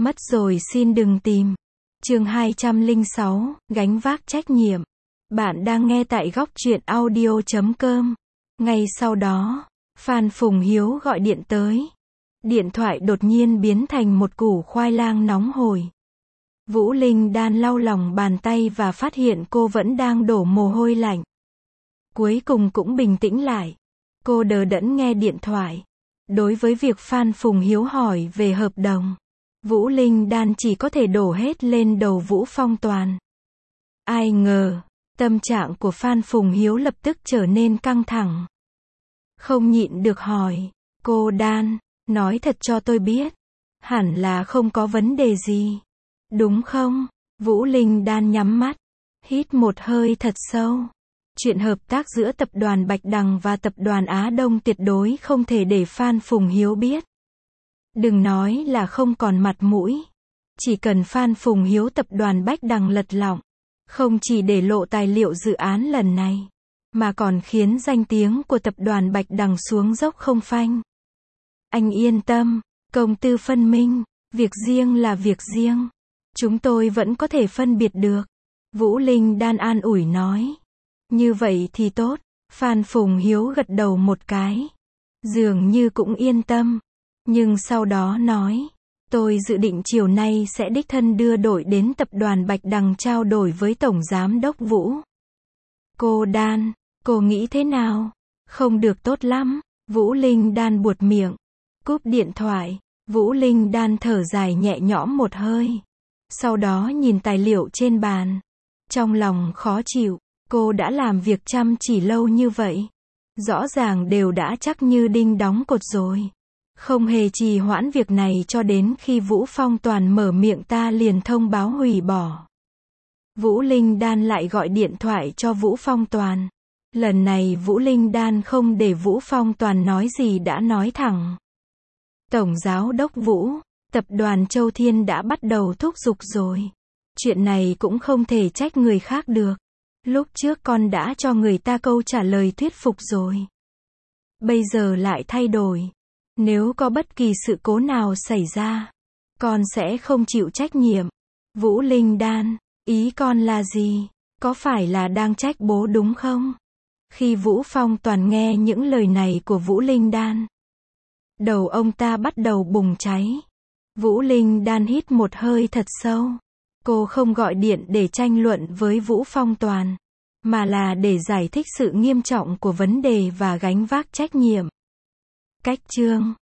Mất rồi xin đừng tìm. Chương 206, gánh vác trách nhiệm. Bạn đang nghe tại góc truyện audio.com. Ngay sau đó, Phan Phùng Hiếu gọi điện tới. Điện thoại đột nhiên biến thành một củ khoai lang nóng hổi. Vũ Linh Đan lau lòng bàn tay và phát hiện cô vẫn đang đổ mồ hôi lạnh. Cuối cùng cũng bình tĩnh lại. Cô đờ đẫn nghe điện thoại. Đối với việc Phan Phùng Hiếu hỏi về hợp đồng, Vũ Linh Đan chỉ có thể đổ hết lên đầu Vũ Phong Toàn. Ai ngờ, tâm trạng của Phan Phùng Hiếu lập tức trở nên căng thẳng. Không nhịn được hỏi, cô Đan, nói thật cho tôi biết, hẳn là không có vấn đề gì, đúng không? Vũ Linh Đan nhắm mắt, hít một hơi thật sâu. Chuyện hợp tác giữa tập đoàn Bạch Đằng và tập đoàn Á Đông tuyệt đối không thể để Phan Phùng Hiếu biết. Đừng nói là không còn mặt mũi. Chỉ cần Phan Phùng Hiếu tập đoàn Bạch Đằng lật lọng, không chỉ để lộ tài liệu dự án lần này, mà còn khiến danh tiếng của tập đoàn Bạch Đằng xuống dốc không phanh. Anh yên tâm, công tư phân minh, việc riêng là việc riêng. Chúng tôi vẫn có thể phân biệt được. Vũ Linh Đan an ủi nói. Như vậy thì tốt. Phan Phùng Hiếu gật đầu một cái. Dường như cũng yên tâm. Nhưng sau đó nói, tôi dự định chiều nay sẽ đích thân đưa đội đến tập đoàn Bạch Đằng trao đổi với Tổng Giám đốc Vũ. Cô Đan, cô nghĩ thế nào? Không được tốt lắm. Vũ Linh Đan buột miệng. Cúp điện thoại, Vũ Linh Đan thở dài nhẹ nhõm một hơi. Sau đó nhìn tài liệu trên bàn. Trong lòng khó chịu. Cô đã làm việc chăm chỉ lâu như vậy. Rõ ràng đều đã chắc như đinh đóng cột rồi. Không hề trì hoãn việc này cho đến khi Vũ Phong Toàn mở miệng ta liền thông báo hủy bỏ. Vũ Linh Đan lại gọi điện thoại cho Vũ Phong Toàn. Lần này Vũ Linh Đan không để Vũ Phong Toàn nói gì đã nói thẳng. Tổng Giám đốc Vũ, tập đoàn Châu Thiên đã bắt đầu thúc giục rồi. Chuyện này cũng không thể trách người khác được. Lúc trước con đã cho người ta câu trả lời thuyết phục rồi. Bây giờ lại thay đổi. Nếu có bất kỳ sự cố nào xảy ra, con sẽ không chịu trách nhiệm. Vũ Linh Đan, ý con là gì? Có phải là đang trách bố đúng không? Khi Vũ Phong Toàn nghe những lời này của Vũ Linh Đan, đầu ông ta bắt đầu bùng cháy. Vũ Linh Đan hít một hơi thật sâu. Cô không gọi điện để tranh luận với Vũ Phong Toàn, mà là để giải thích sự nghiêm trọng của vấn đề và gánh vác trách nhiệm. Cách chương